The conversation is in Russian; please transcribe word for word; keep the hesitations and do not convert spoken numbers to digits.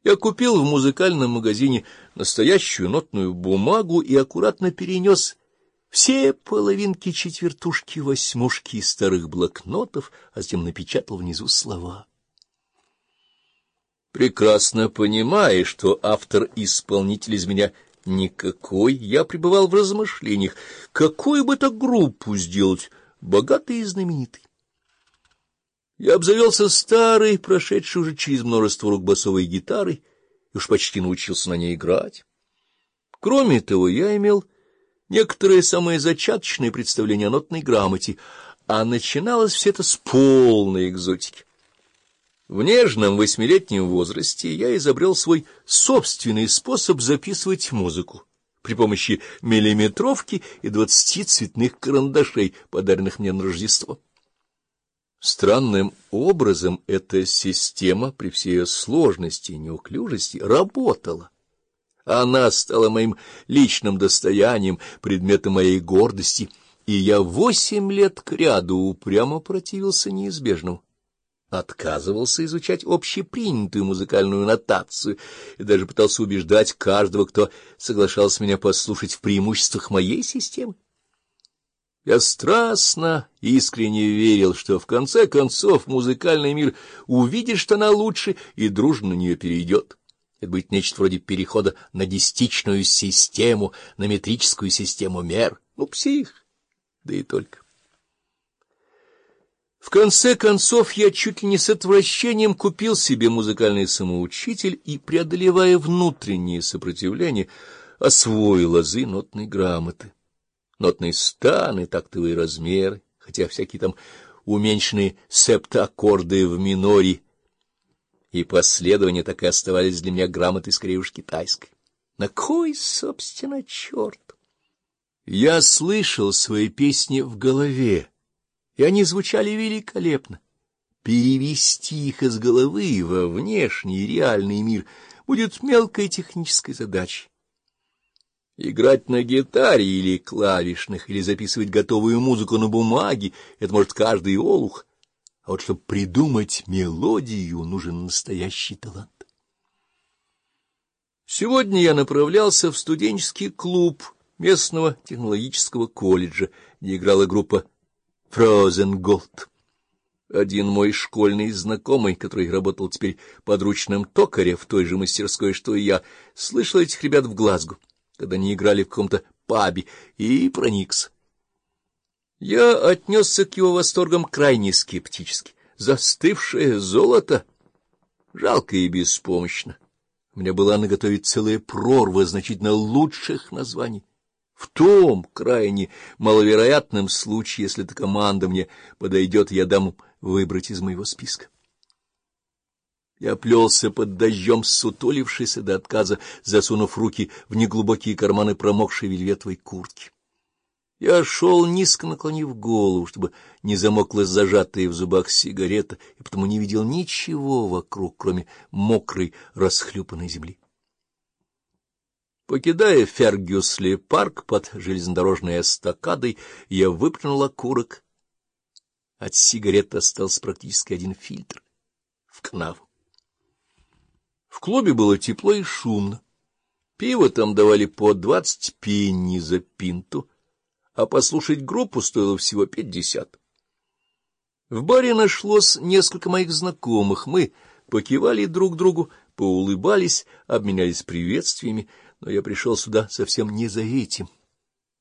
Я купил в музыкальном магазине настоящую нотную бумагу и аккуратно перенес все половинки, четвертушки, восьмушки из старых блокнотов, а затем напечатал внизу слова. Прекрасно понимая, что автор-исполнитель из меня никакой, я пребывал в размышлениях, какую бы то группу сделать, богатой и знаменитой. Я обзавелся старой, прошедшей уже через множество рук басовой гитарой, и уж почти научился на ней играть. Кроме того, я имел некоторые самые зачаточные представления о нотной грамоте, а начиналось все это с полной экзотики. В нежном восьмилетнем возрасте я изобрел свой собственный способ записывать музыку при помощи миллиметровки и двадцати цветных карандашей, подаренных мне на Рождество. Странным образом эта система, при всей ее сложности и неуклюжести, работала. Она стала моим личным достоянием, предметом моей гордости, и я восемь лет кряду упрямо противился неизбежному. Отказывался изучать общепринятую музыкальную нотацию и даже пытался убеждать каждого, кто соглашался меня послушать, в преимуществах моей системы. Я страстно, искренне верил, что в конце концов музыкальный мир увидит, что она лучше, и дружно на нее перейдет. Это будет нечто вроде перехода на десятичную систему, на метрическую систему мер. Ну, псих, да и только. В конце концов, я чуть ли не с отвращением купил себе музыкальный самоучитель и, преодолевая внутренние сопротивления, освоил азы нотной грамоты. Нотные станы, тактовые размеры, хотя всякие там уменьшенные септаккорды в миноре и последования так и оставались для меня грамотой скорее уж китайской. На кой, собственно, черт? Я слышал свои песни в голове, и они звучали великолепно. Перевести их из головы во внешний реальный мир будет мелкой технической задачей. Играть на гитаре или клавишных, или записывать готовую музыку на бумаге — это может каждый олух. А вот чтобы придумать мелодию, нужен настоящий талант. Сегодня я направлялся в студенческий клуб местного технологического колледжа, где играла группа Frozen Gold. Один мой школьный знакомый, который работал теперь подручным токаря в той же мастерской, что и я, слышал этих ребят в Глазго, когда они играли в каком-то пабе, и проникся. Я отнесся к его восторгам крайне скептически. Застывшее золото? Жалко и беспомощно. У меня была наготове целая прорва значительно лучших названий. В том крайне маловероятном случае, если эта команда мне подойдет, я дам выбрать из моего списка. Я плелся под дождем, ссутулившись до отказа, засунув руки в неглубокие карманы промокшей вельветовой куртки. Я шел, низко наклонив голову, чтобы не замокла зажатая в зубах сигарета, и потому не видел ничего вокруг, кроме мокрой, расхлюпанной земли. Покидая Фергюсли-парк под железнодорожной эстакадой, я выплюнул окурок. От сигареты остался практически один фильтр — в канаву. В клубе было тепло и шумно. Пиво там давали по двадцать пенни за пинту, а послушать группу стоило всего пятьдесят. В баре нашлось несколько моих знакомых. Мы покивали друг другу, поулыбались, обменялись приветствиями, но я пришел сюда совсем не за этим.